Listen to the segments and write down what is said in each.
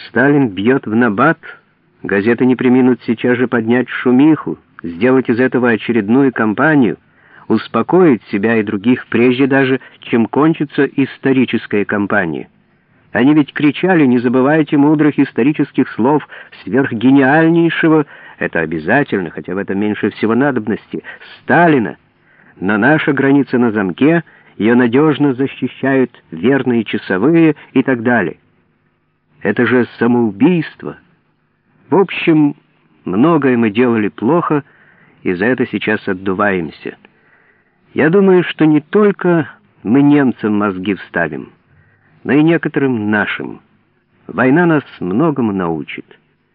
Сталин бьет в набат, газеты не преминут сейчас же поднять шумиху, сделать из этого очередную кампанию, успокоить себя и других прежде даже, чем кончится историческая кампания. Они ведь кричали: не забывайте мудрых исторических слов сверхгениальнейшего, это обязательно, хотя в этом меньше всего надобности, Сталина. Но наша граница на замке, ее надежно защищают верные часовые и так далее. Это же самоубийство. В общем, многое мы делали плохо, и за это сейчас отдуваемся. Я думаю, что не только мы немцам мозги вставим, но и некоторым нашим. Война нас многому научит.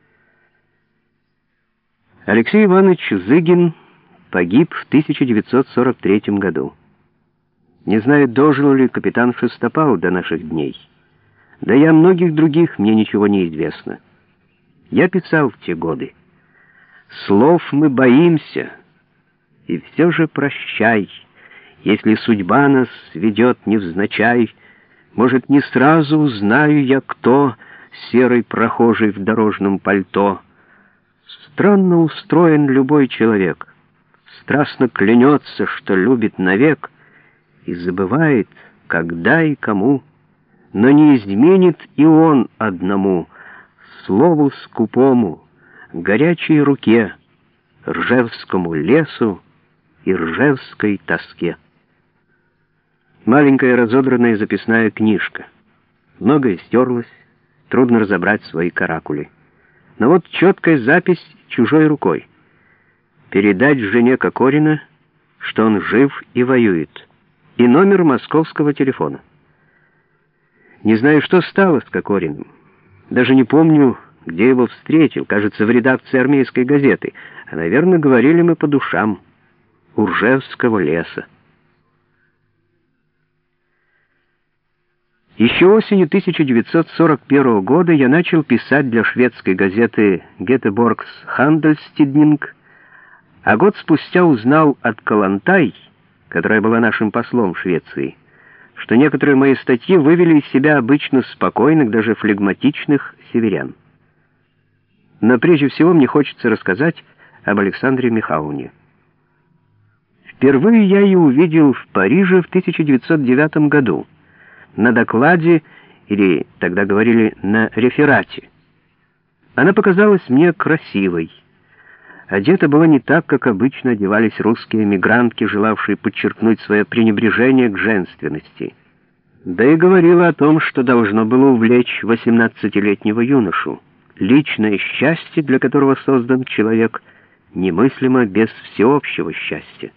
Алексей Иванович Зыгин погиб в 1943 году. Не знаю, дожил ли капитан Шестопал до наших дней. Да и о многих других мне ничего не известно. Я писал в те годы: «Слов мы боимся, и все же прощай, если судьба нас ведет невзначай. Может, не сразу узнаю я, кто серый прохожий в дорожном пальто. Странно устроен любой человек, страстно клянется, что любит навек, и забывает, когда и кому, но не изменит и он одному, слову скупому, горячей руке, ржевскому лесу и ржевской тоске». Маленькая разодранная записная книжка. Многое стерлось, трудно разобрать свои каракули. Но вот четкая запись чужой рукой. Передать жене Кокорина, что он жив и воюет. И номер московского телефона. Не знаю, что стало с Кокориным. Даже не помню, где его встретил. Кажется, в редакции армейской газеты. А, наверное, говорили мы по душам. У Ржевского леса. Еще осенью 1941 года я начал писать для шведской газеты «Гетеборгс Хандельстиднинг», а год спустя узнал от Калантай, которая была нашим послом в Швеции, что некоторые мои статьи вывели из себя обычно спокойных, даже флегматичных северян. Но прежде всего мне хочется рассказать об Александре Михайловне. Впервые я ее увидел в Париже в 1909 году, на докладе, или тогда говорили на реферате. Она показалась мне красивой. Одета была не так, как обычно одевались русские эмигрантки, желавшие подчеркнуть свое пренебрежение к женственности. Да и говорила о том, что должно было увлечь 18-летнего юношу. Личное счастье, для которого создан человек, немыслимо без всеобщего счастья.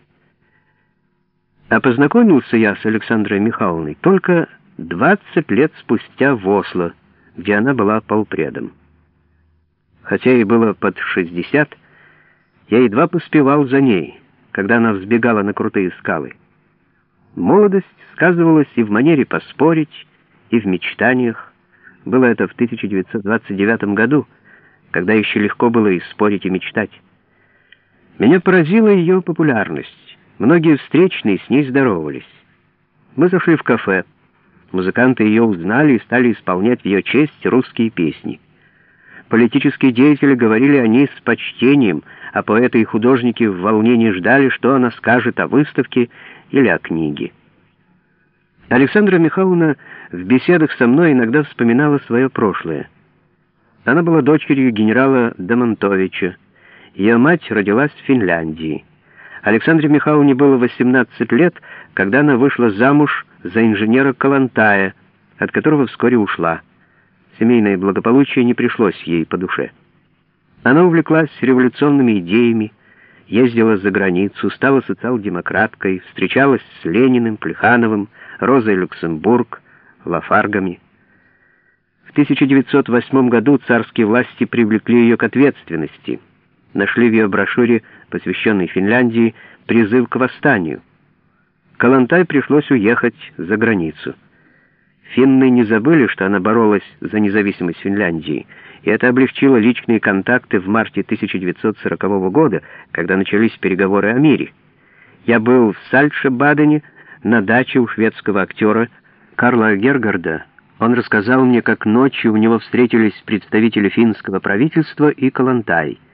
А познакомился я с Александрой Михайловной только 20 лет спустя в Осло, где она была полпредом. Хотя ей было под 60, я едва поспевал за ней, когда она взбегала на крутые скалы. Молодость сказывалась и в манере поспорить, и в мечтаниях. Было это в 1929 году, когда еще легко было и спорить, и мечтать. Меня поразила ее популярность. Многие встречные с ней здоровались. Мы зашли в кафе. Музыканты ее узнали и стали исполнять в ее честь русские песни. Политические деятели говорили о ней с почтением, а поэты и художники в волнении ждали, что она скажет о выставке или о книге. Александра Михайловна в беседах со мной иногда вспоминала свое прошлое. Она была дочерью генерала Домонтовича. Ее мать родилась в Финляндии. Александре Михайловне было 18 лет, когда она вышла замуж за инженера Калантая, от которого вскоре ушла. Семейное благополучие не пришлось ей по душе. Она увлеклась революционными идеями, ездила за границу, стала социал-демократкой, встречалась с Лениным, Плехановым, Розой Люксембург, Лафаргами. В 1908 году царские власти привлекли ее к ответственности. Нашли в ее брошюре, посвященной Финляндии, призыв к восстанию. Калантай пришлось уехать за границу. Финны не забыли, что она боролась за независимость Финляндии, и это облегчило личные контакты в марте 1940 года, когда начались переговоры о мире. Я был в Сальтше-Бадене на даче у шведского актера Карла Гергарда, Он рассказал мне, как ночью у него встретились представители финского правительства и Калантай.